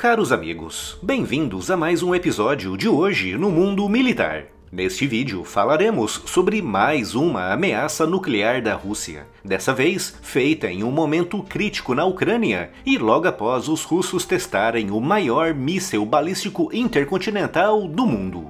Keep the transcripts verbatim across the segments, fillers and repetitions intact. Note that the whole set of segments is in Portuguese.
Caros amigos, bem-vindos a mais um episódio de Hoje no Mundo Militar. Neste vídeo falaremos sobre mais uma ameaça nuclear da Rússia, dessa vez feita em um momento crítico na Ucrânia e logo após os russos testarem o maior míssil balístico intercontinental do mundo.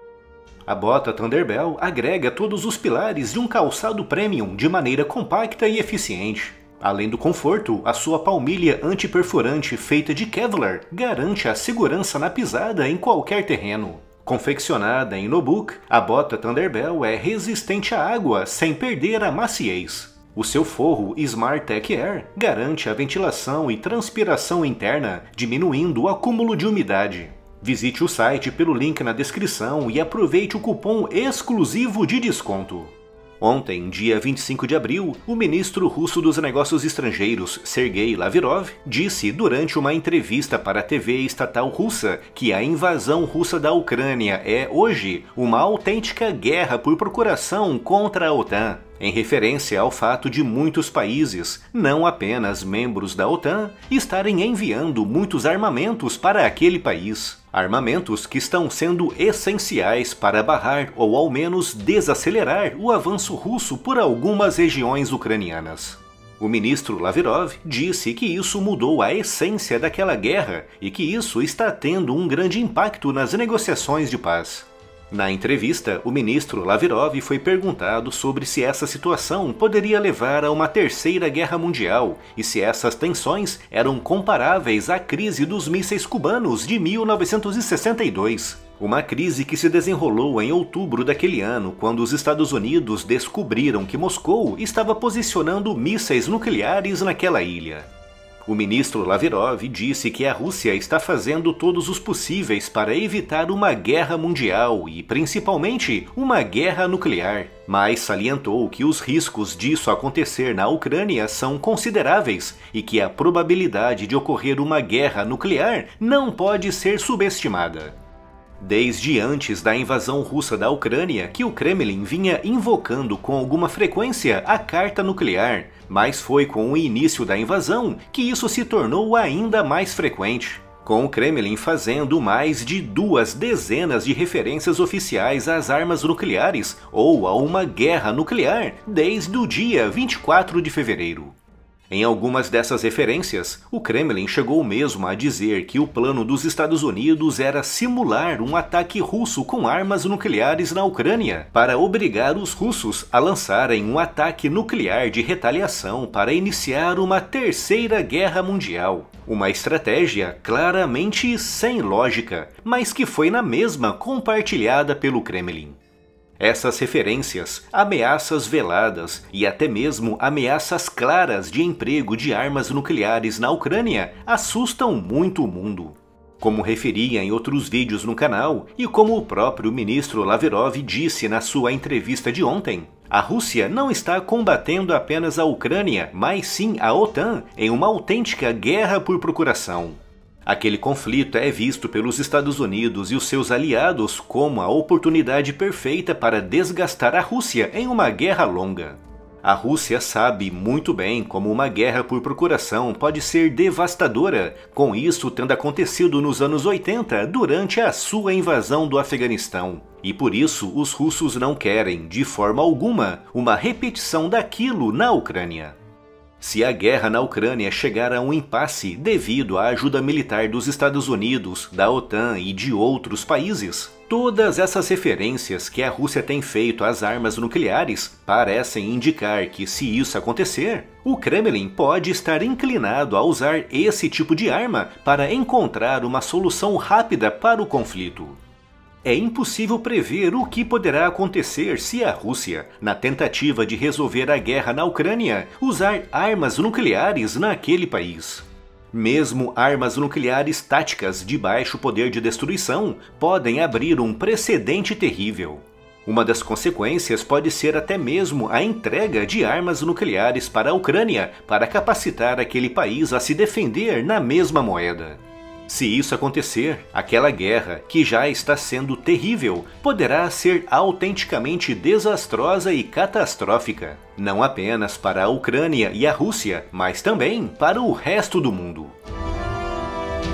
A bota Thunderbell agrega todos os pilares de um calçado premium de maneira compacta e eficiente. Além do conforto, a sua palmilha antiperfurante feita de Kevlar garante a segurança na pisada em qualquer terreno. Confeccionada em Notebook, a bota Thunderbell é resistente à água sem perder a maciez. O seu forro Smart Tech Air garante a ventilação e transpiração interna, diminuindo o acúmulo de umidade. Visite o site pelo link na descrição e aproveite o cupom exclusivo de desconto. Ontem, dia vinte e cinco de abril, o ministro russo dos Negócios Estrangeiros, Sergei Lavrov, disse durante uma entrevista para a T V estatal russa que a invasão russa da Ucrânia é, hoje, uma autêntica guerra por procuração contra a OTAN, em referência ao fato de muitos países, não apenas membros da OTAN, estarem enviando muitos armamentos para aquele país. Armamentos que estão sendo essenciais para barrar ou ao menos desacelerar o avanço russo por algumas regiões ucranianas. O ministro Lavrov disse que isso mudou a essência daquela guerra e que isso está tendo um grande impacto nas negociações de paz. Na entrevista, o ministro Lavrov foi perguntado sobre se essa situação poderia levar a uma terceira guerra mundial e se essas tensões eram comparáveis à crise dos mísseis cubanos de mil novecentos e sessenta e dois. Uma crise que se desenrolou em outubro daquele ano, quando os Estados Unidos descobriram que Moscou estava posicionando mísseis nucleares naquela ilha. O ministro Lavrov disse que a Rússia está fazendo todos os possíveis para evitar uma guerra mundial e, principalmente, uma guerra nuclear, mas salientou que os riscos disso acontecer na Ucrânia são consideráveis e que a probabilidade de ocorrer uma guerra nuclear não pode ser subestimada. Desde antes da invasão russa da Ucrânia, que o Kremlin vinha invocando com alguma frequência a carta nuclear, mas foi com o início da invasão que isso se tornou ainda mais frequente, com o Kremlin fazendo mais de duas dezenas de referências oficiais às armas nucleares ou a uma guerra nuclear desde o dia vinte e quatro de fevereiro. Em algumas dessas referências, o Kremlin chegou mesmo a dizer que o plano dos Estados Unidos era simular um ataque russo com armas nucleares na Ucrânia, para obrigar os russos a lançarem um ataque nuclear de retaliação para iniciar uma terceira guerra mundial. Uma estratégia claramente sem lógica, mas que foi na mesma compartilhada pelo Kremlin. Essas referências, ameaças veladas e até mesmo ameaças claras de emprego de armas nucleares na Ucrânia assustam muito o mundo. Como referia em outros vídeos no canal e como o próprio ministro Lavrov disse na sua entrevista de ontem, a Rússia não está combatendo apenas a Ucrânia, mas sim a OTAN em uma autêntica guerra por procuração. Aquele conflito é visto pelos Estados Unidos e os seus aliados como a oportunidade perfeita para desgastar a Rússia em uma guerra longa. A Rússia sabe muito bem como uma guerra por procuração pode ser devastadora, com isso tendo acontecido nos anos oitenta durante a sua invasão do Afeganistão. E por isso os russos não querem, de forma alguma, uma repetição daquilo na Ucrânia. Se a guerra na Ucrânia chegar a um impasse devido à ajuda militar dos Estados Unidos, da OTAN e de outros países, todas essas referências que a Rússia tem feito às armas nucleares parecem indicar que, se isso acontecer, o Kremlin pode estar inclinado a usar esse tipo de arma para encontrar uma solução rápida para o conflito. É impossível prever o que poderá acontecer se a Rússia, na tentativa de resolver a guerra na Ucrânia, usar armas nucleares naquele país. Mesmo armas nucleares táticas de baixo poder de destruição podem abrir um precedente terrível. Uma das consequências pode ser até mesmo a entrega de armas nucleares para a Ucrânia para capacitar aquele país a se defender na mesma moeda. Se isso acontecer, aquela guerra, que já está sendo terrível, poderá ser autenticamente desastrosa e catastrófica, não apenas para a Ucrânia e a Rússia, mas também para o resto do mundo.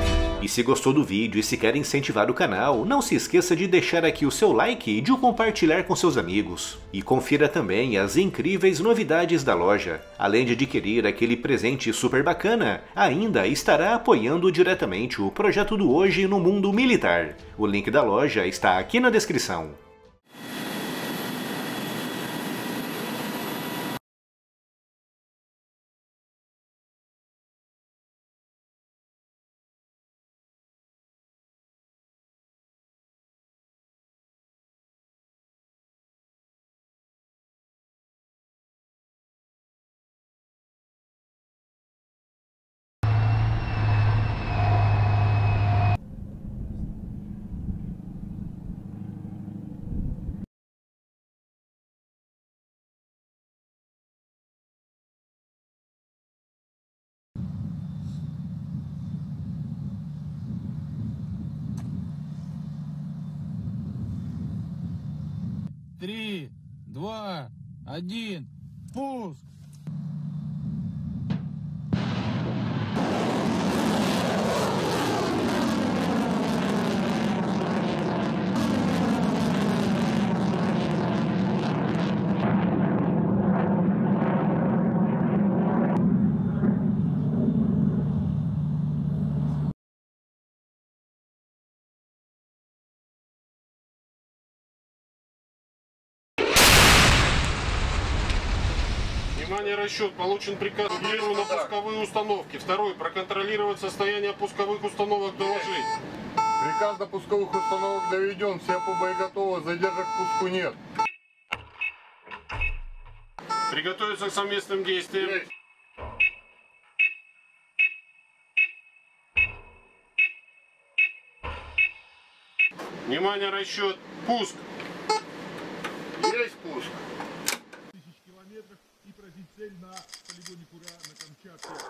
E se gostou do vídeo e se quer incentivar o canal, não se esqueça de deixar aqui o seu like e de o compartilhar com seus amigos. E confira também as incríveis novidades da loja. Além de adquirir aquele presente super bacana, ainda estará apoiando diretamente o projeto do Hoje no Mundo Militar. O link da loja está aqui na descrição. Три, два, один, пуск! Внимание, расчет. Получен приказ на пусковые установки. Второй. Проконтролировать состояние пусковых установок, доложить. Приказ на пусковых установок доведен. Все по боеготовы. Задержек к пуску нет. Приготовиться к совместным действиям. Есть. Внимание, расчет. Пуск. Есть пуск. Километров и поразить цель на полигоне Кура на Камчатке.